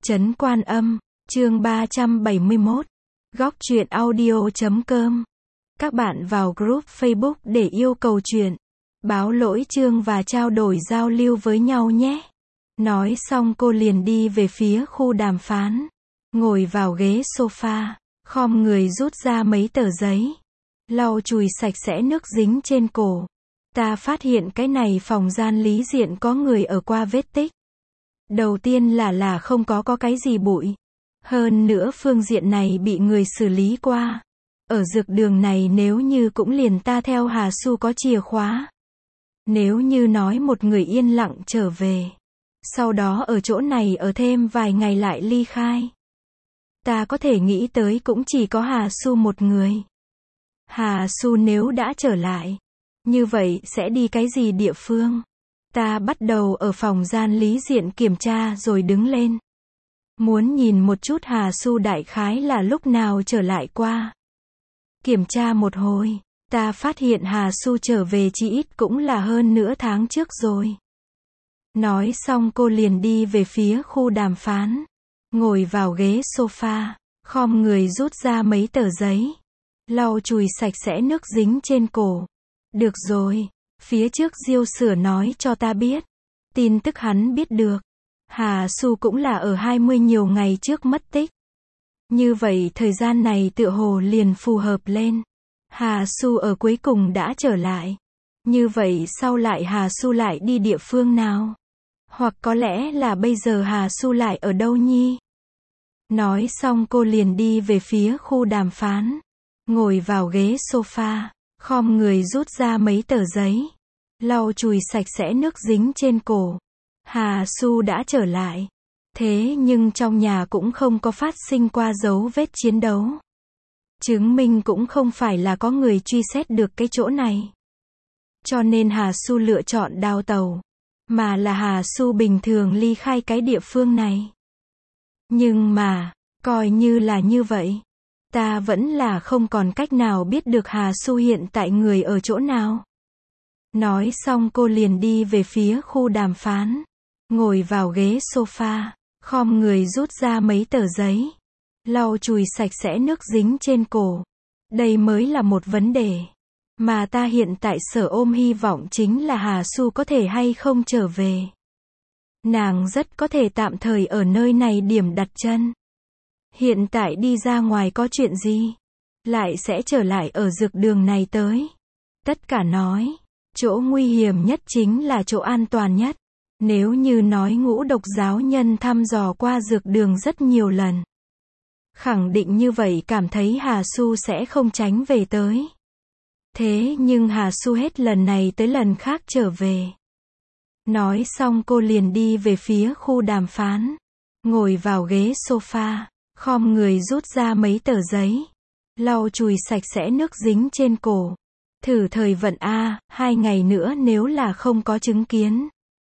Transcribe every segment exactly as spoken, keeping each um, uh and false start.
Trấn Quan Âm, chương ba trăm bảy mươi mốt. Góc truyện audio chấm com. Các bạn vào group Facebook để yêu cầu truyện, báo lỗi chương và trao đổi giao lưu với nhau nhé. Nói xong cô liền đi về phía khu đàm phán. Ngồi vào ghế sofa, khom người rút ra mấy tờ giấy. Lau chùi sạch sẽ nước dính trên cổ. Ta phát hiện cái này phòng gian lý diện có người ở qua vết tích. Đầu tiên là là không có có cái gì bụi. Hơn nữa phương diện này bị người xử lý qua. Ở dược đường này nếu như cũng liền ta theo Hà Su có chìa khóa. Nếu như nói một người yên lặng trở về. Sau đó ở chỗ này ở thêm vài ngày lại ly khai. Ta có thể nghĩ tới cũng chỉ có Hà Su một người. Hà Su nếu đã trở lại. Như vậy sẽ đi cái gì địa phương? Ta bắt đầu ở phòng gian lý diện kiểm tra rồi đứng lên. Muốn nhìn một chút Hà Su đại khái là lúc nào trở lại qua. Kiểm tra một hồi, ta phát hiện Hà Su trở về chỉ ít cũng là hơn nửa tháng trước rồi. Nói xong cô liền đi về phía khu đàm phán. Ngồi vào ghế sofa, khom người rút ra mấy tờ giấy. Lau chùi sạch sẽ nước dính trên cổ. Được rồi, phía trước Diêu Sửa nói cho ta biết. Tin tức hắn biết được. Hà Su cũng là ở hai mươi nhiều ngày trước mất tích. Như vậy thời gian này tựa hồ liền phù hợp lên. Hà Su ở cuối cùng đã trở lại. Như vậy sau lại Hà Su lại đi địa phương nào? Hoặc có lẽ là bây giờ Hà Su lại ở đâu nhi? Nói xong cô liền đi về phía khu đàm phán. Ngồi vào ghế sofa, khom người rút ra mấy tờ giấy. Lau chùi sạch sẽ nước dính trên cổ. Hà Su đã trở lại. Thế nhưng trong nhà cũng không có phát sinh qua dấu vết chiến đấu. Chứng minh cũng không phải là có người truy xét được cái chỗ này. Cho nên Hà Su lựa chọn đào tàu. Mà là Hà Su bình thường ly khai cái địa phương này. Nhưng mà, coi như là như vậy. Ta vẫn là không còn cách nào biết được Hà Su hiện tại người ở chỗ nào. Nói xong cô liền đi về phía khu đàm phán. Ngồi vào ghế sofa, khom người rút ra mấy tờ giấy. Lau chùi sạch sẽ nước dính trên cổ. Đây mới là một vấn đề. Mà ta hiện tại sở ôm hy vọng chính là Hà Su có thể hay không trở về. Nàng rất có thể tạm thời ở nơi này điểm đặt chân. Hiện tại đi ra ngoài có chuyện gì? Lại sẽ trở lại ở dược đường này tới. Tất cả nói, chỗ nguy hiểm nhất chính là chỗ an toàn nhất. Nếu như nói ngũ độc giáo nhân thăm dò qua dược đường rất nhiều lần. Khẳng định như vậy cảm thấy Hà Su sẽ không tránh về tới. Thế nhưng Hà Su hết lần này tới lần khác trở về. Nói xong cô liền đi về phía khu đàm phán. Ngồi vào ghế sofa, khom người rút ra mấy tờ giấy. Lau chùi sạch sẽ nước dính trên cổ. Thử thời vận a, hai ngày nữa nếu là không có chứng kiến.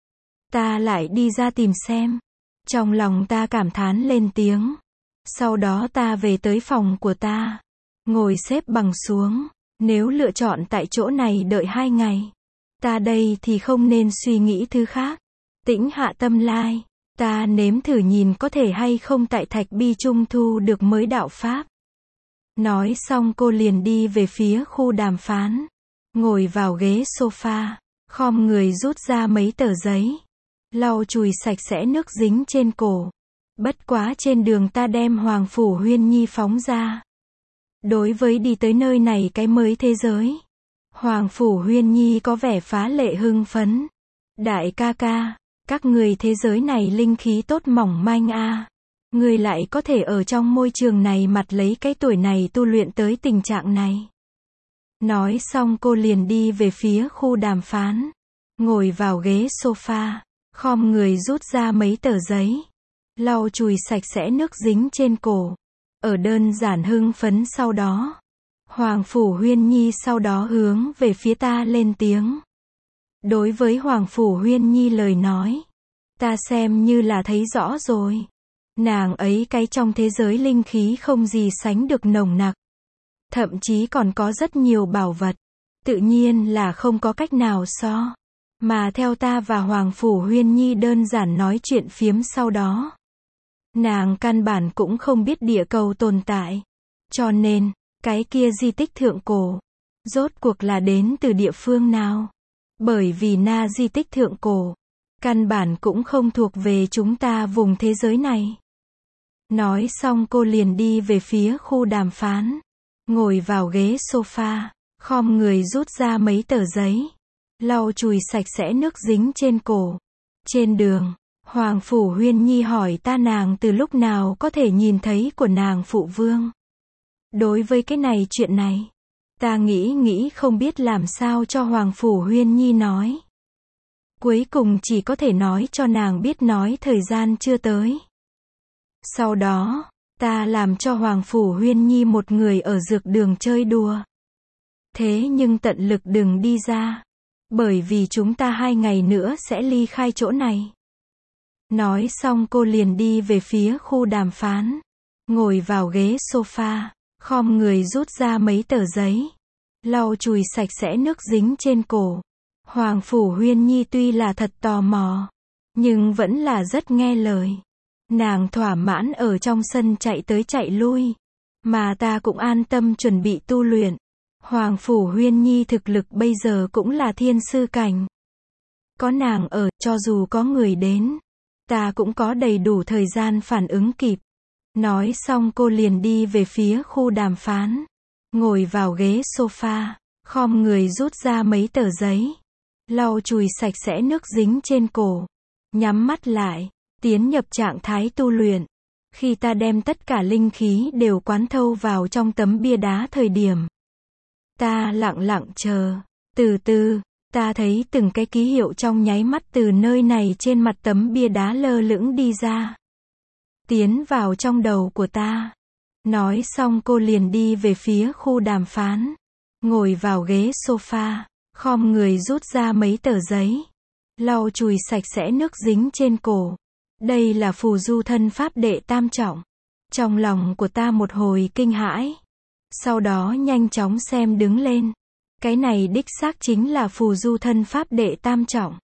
Ta lại đi ra tìm xem. Trong lòng ta cảm thán lên tiếng. Sau đó ta về tới phòng của ta. Ngồi xếp bằng xuống. Nếu lựa chọn tại chỗ này đợi hai ngày. Ta đây thì không nên suy nghĩ thứ khác. Tĩnh hạ tâm lai. Ta nếm thử nhìn có thể hay không tại Thạch Bi Trung thu được mới đạo Pháp. Nói xong cô liền đi về phía khu đàm phán. Ngồi vào ghế sofa. Khom người rút ra mấy tờ giấy. Lau chùi sạch sẽ nước dính trên cổ. Bất quá trên đường ta đem Hoàng Phủ Huyên Nhi phóng ra. Đối với đi tới nơi này cái mới thế giới. Hoàng Phủ Huyên Nhi có vẻ phá lệ hưng phấn. Đại ca ca, các người thế giới này linh khí tốt mỏng manh a. Người lại có thể ở trong môi trường này mặt lấy cái tuổi này tu luyện tới tình trạng này. Nói xong cô liền đi về phía khu đàm phán. Ngồi vào ghế sofa, khom người rút ra mấy tờ giấy. Lau chùi sạch sẽ nước dính trên cổ. Ở đơn giản hưng phấn sau đó. Hoàng Phủ Huyên Nhi sau đó hướng về phía ta lên tiếng. Đối với Hoàng Phủ Huyên Nhi lời nói. Ta xem như là thấy rõ rồi. Nàng ấy cái trong thế giới linh khí không gì sánh được nồng nặc. Thậm chí còn có rất nhiều bảo vật. Tự nhiên là không có cách nào so. Mà theo ta và Hoàng Phủ Huyên Nhi đơn giản nói chuyện phiếm sau đó. Nàng căn bản cũng không biết địa cầu tồn tại. Cho nên, cái kia di tích thượng cổ, rốt cuộc là đến từ địa phương nào? Bởi vì na di tích thượng cổ, căn bản cũng không thuộc về chúng ta vùng thế giới này. Nói xong cô liền đi về phía khu đàm phán. Ngồi vào ghế sofa, khom người rút ra mấy tờ giấy. Lau chùi sạch sẽ nước dính trên cổ. Trên đường, Hoàng Phủ Huyên Nhi hỏi ta nàng từ lúc nào có thể nhìn thấy của nàng phụ vương. Đối với cái này chuyện này, ta nghĩ nghĩ không biết làm sao cho Hoàng Phủ Huyên Nhi nói. Cuối cùng chỉ có thể nói cho nàng biết nói thời gian chưa tới. Sau đó, ta làm cho Hoàng Phủ Huyên Nhi một người ở dược đường chơi đùa. Thế nhưng tận lực đừng đi ra. Bởi vì chúng ta hai ngày nữa sẽ ly khai chỗ này. Nói xong cô liền đi về phía khu đàm phán. Ngồi vào ghế sofa, khom người rút ra mấy tờ giấy. Lau chùi sạch sẽ nước dính trên cổ. Hoàng Phủ Huyên Nhi tuy là thật tò mò, nhưng vẫn là rất nghe lời. Nàng thỏa mãn ở trong sân chạy tới chạy lui. Mà ta cũng an tâm chuẩn bị tu luyện. Hoàng Phủ Huyên Nhi thực lực bây giờ cũng là thiên sư cảnh. Có nàng ở, cho dù có người đến, ta cũng có đầy đủ thời gian phản ứng kịp. Nói xong cô liền đi về phía khu đàm phán. Ngồi vào ghế sofa, khom người rút ra mấy tờ giấy. Lau chùi sạch sẽ nước dính trên cổ. Nhắm mắt lại, tiến nhập trạng thái tu luyện. Khi ta đem tất cả linh khí đều quán thâu vào trong tấm bia đá thời điểm. Ta lặng lặng chờ. Từ từ, ta thấy từng cái ký hiệu trong nháy mắt từ nơi này trên mặt tấm bia đá lơ lửng đi ra. Tiến vào trong đầu của ta. Nói xong cô liền đi về phía khu đàm phán. Ngồi vào ghế sofa, khom người rút ra mấy tờ giấy. Lau chùi sạch sẽ nước dính trên cổ. Đây là phù du thân pháp đệ tam trọng. Trong lòng của ta một hồi kinh hãi. Sau đó nhanh chóng xem đứng lên. Cái này đích xác chính là phù du thân pháp đệ tam trọng.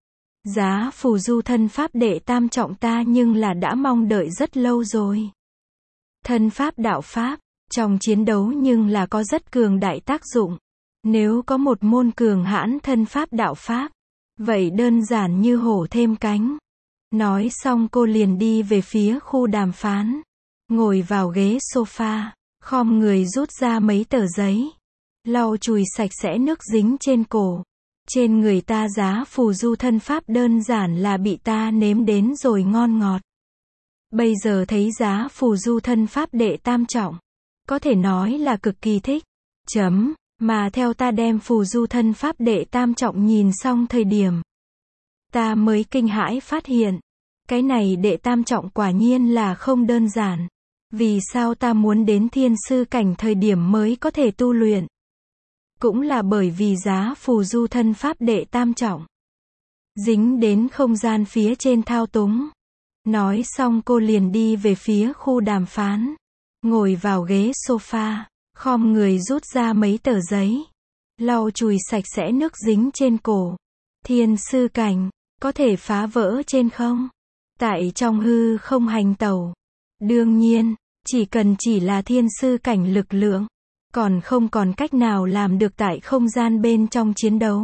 Giá phù du thân pháp đệ tam trọng ta nhưng là đã mong đợi rất lâu rồi. Thân pháp đạo pháp, trong chiến đấu nhưng là có rất cường đại tác dụng. Nếu có một môn cường hãn thân pháp đạo pháp, vậy đơn giản như hổ thêm cánh. Nói xong cô liền đi về phía khu đàm phán. Ngồi vào ghế sofa, khom người rút ra mấy tờ giấy. Lau chùi sạch sẽ nước dính trên cổ. Trên người ta giá phù du thân pháp đơn giản là bị ta nếm đến rồi ngon ngọt. Bây giờ thấy giá phù du thân pháp đệ tam trọng. Có thể nói là cực kỳ thích. Chấm, mà theo ta đem phù du thân pháp đệ tam trọng nhìn xong thời điểm. Ta mới kinh hãi phát hiện. Cái này đệ tam trọng quả nhiên là không đơn giản. Vì sao ta muốn đến thiên sư cảnh thời điểm mới có thể tu luyện? Cũng là bởi vì giá phù du thân pháp đệ tam trọng. Dính đến không gian phía trên thao túng. Nói xong cô liền đi về phía khu đàm phán. Ngồi vào ghế sofa, khom người rút ra mấy tờ giấy. Lau chùi sạch sẽ nước dính trên cổ. Thiên sư cảnh, có thể phá vỡ trên không? Tại trong hư không hành tẩu. Đương nhiên, chỉ cần chỉ là thiên sư cảnh lực lượng, còn không còn cách nào làm được tại không gian bên trong chiến đấu.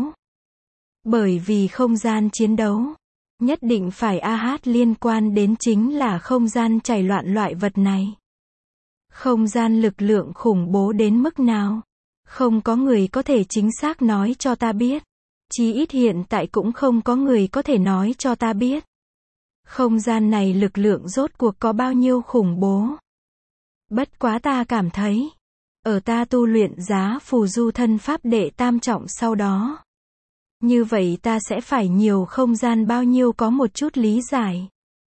Bởi vì không gian chiến đấu, nhất định phải a hát liên quan đến chính là không gian chảy loạn loại vật này. Không gian lực lượng khủng bố đến mức nào? Không có người có thể chính xác nói cho ta biết. Chí ít hiện tại cũng không có người có thể nói cho ta biết. Không gian này lực lượng rốt cuộc có bao nhiêu khủng bố. Bất quá ta cảm thấy, ở ta tu luyện giá phù du thân pháp đệ tam trọng sau đó. Như vậy ta sẽ phải nhiều không gian bao nhiêu có một chút lý giải.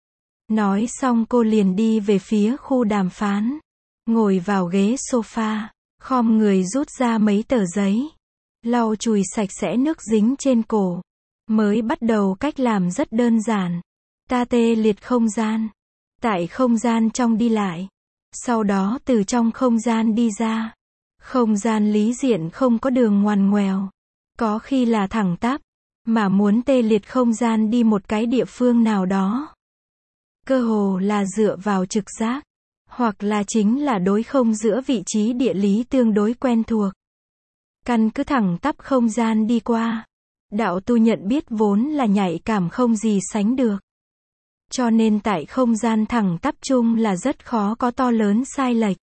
Nói xong cô liền đi về phía khu đàm phán. Ngồi vào ghế sofa, khom người rút ra mấy tờ giấy. Lau chùi sạch sẽ nước dính trên cổ. Mới bắt đầu cách làm rất đơn giản. Ta tê liệt không gian. Tại không gian trong đi lại. Sau đó từ trong không gian đi ra. Không gian lý diện không có đường ngoằn ngoèo. Có khi là thẳng tắp. Mà muốn tê liệt không gian đi một cái địa phương nào đó. Cơ hồ là dựa vào trực giác, hoặc là chính là đối không giữa vị trí địa lý tương đối quen thuộc. Căn cứ thẳng tắp không gian đi qua. Đạo tu nhận biết vốn là nhạy cảm không gì sánh được. Cho nên tại không gian thẳng tắp chung là rất khó có to lớn sai lệch.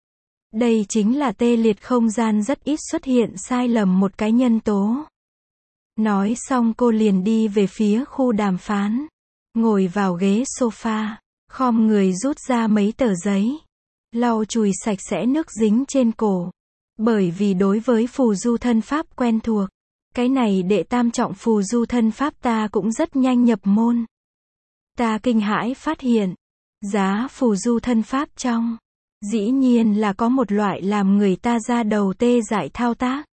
Đây chính là tê liệt không gian rất ít xuất hiện sai lầm một cái nhân tố. Nói xong cô liền đi về phía khu đàm phán. Ngồi vào ghế sofa, khom người rút ra mấy tờ giấy. Lau chùi sạch sẽ nước dính trên cổ. Bởi vì đối với phù du thân pháp quen thuộc. Cái này đệ tam trọng phù du thân pháp ta cũng rất nhanh nhập môn. Ta kinh hãi phát hiện. Giá phù du thân pháp trong. Dĩ nhiên là có một loại làm người ta ra đầu tê dại thao tác.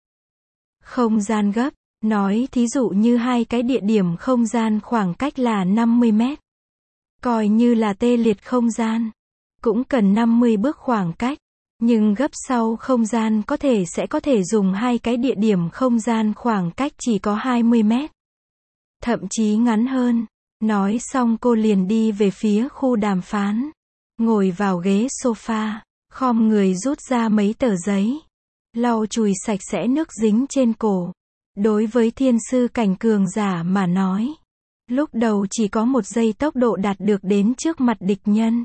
Không gian gấp. Nói thí dụ như hai cái địa điểm không gian khoảng cách là năm mươi mét. Coi như là tê liệt không gian. Cũng cần năm mươi bước khoảng cách. Nhưng gấp sau không gian có thể sẽ có thể dùng hai cái địa điểm không gian khoảng cách chỉ có hai mươi mét. Thậm chí ngắn hơn. Nói xong cô liền đi về phía khu đàm phán. Ngồi vào ghế sofa. Khom người rút ra mấy tờ giấy. Lau chùi sạch sẽ nước dính trên cổ. Đối với thiên sư cảnh cường giả mà nói. Lúc đầu chỉ có một giây tốc độ đạt được đến trước mặt địch nhân.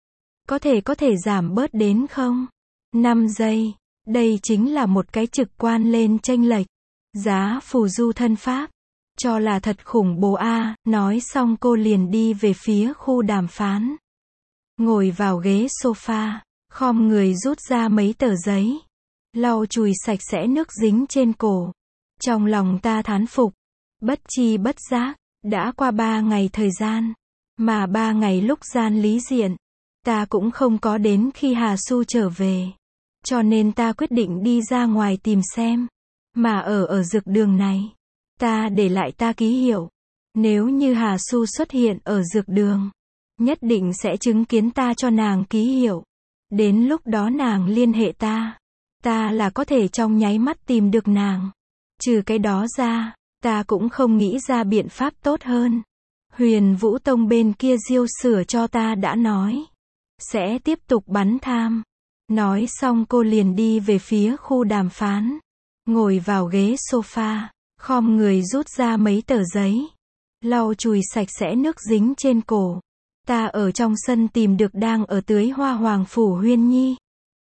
Có thể có thể giảm bớt đến không? năm giây. Đây chính là một cái trực quan lên chênh lệch. Giá phù du thân pháp. Cho là thật khủng bố a. Nói xong cô liền đi về phía khu đàm phán. Ngồi vào ghế sofa. Khom người rút ra mấy tờ giấy. Lau chùi sạch sẽ nước dính trên cổ. Trong lòng ta thán phục. Bất chi bất giác. Đã qua ba ngày thời gian. Mà ba ngày lúc gian lý diện. Ta cũng không có đến khi Hà Su trở về. Cho nên ta quyết định đi ra ngoài tìm xem. Mà ở ở dược đường này. Ta để lại ta ký hiệu. Nếu như Hà Su xuất hiện ở dược đường. Nhất định sẽ chứng kiến ta cho nàng ký hiệu. Đến lúc đó nàng liên hệ ta. Ta là có thể trong nháy mắt tìm được nàng. Trừ cái đó ra, ta cũng không nghĩ ra biện pháp tốt hơn. Huyền Vũ Tông bên kia Diêu sửa cho ta đã nói. Sẽ tiếp tục bắn tham. Nói xong cô liền đi về phía khu đàm phán. Ngồi vào ghế sofa. Khom người rút ra mấy tờ giấy. Lau chùi sạch sẽ nước dính trên cổ. Ta ở trong sân tìm được đang ở tưới hoa Hoàng Phủ Huyên Nhi.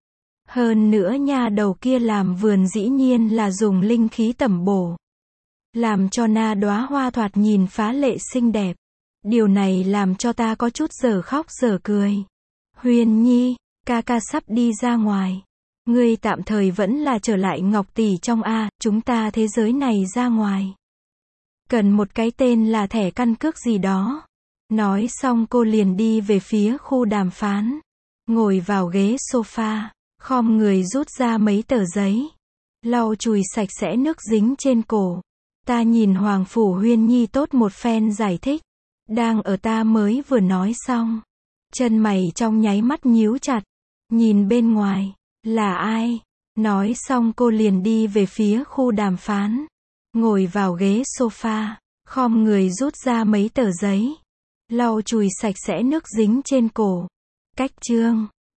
Hơn nữa nha đầu kia làm vườn dĩ nhiên là dùng linh khí tẩm bổ. Làm cho na đóa hoa thoạt nhìn phá lệ xinh đẹp. Điều này làm cho ta có chút giờ khóc giờ cười. Huyên Nhi, ca ca sắp đi ra ngoài. Ngươi tạm thời vẫn là trở lại Ngọc Tỷ trong A, chúng ta thế giới này ra ngoài. Cần một cái tên là thẻ căn cước gì đó. Nói xong cô liền đi về phía khu đàm phán. Ngồi vào ghế sofa. Khom người rút ra mấy tờ giấy. Lau chùi sạch sẽ nước dính trên cổ. Ta nhìn Hoàng Phủ Huyên Nhi tốt một phen giải thích. Đang ở ta mới vừa nói xong. Chân mày trong nháy mắt nhíu chặt. Nhìn bên ngoài. Là ai? Nói xong cô liền đi về phía khu đàm phán. Ngồi vào ghế sofa. Khom người rút ra mấy tờ giấy. Lau chùi sạch sẽ nước dính trên cổ. Cách chương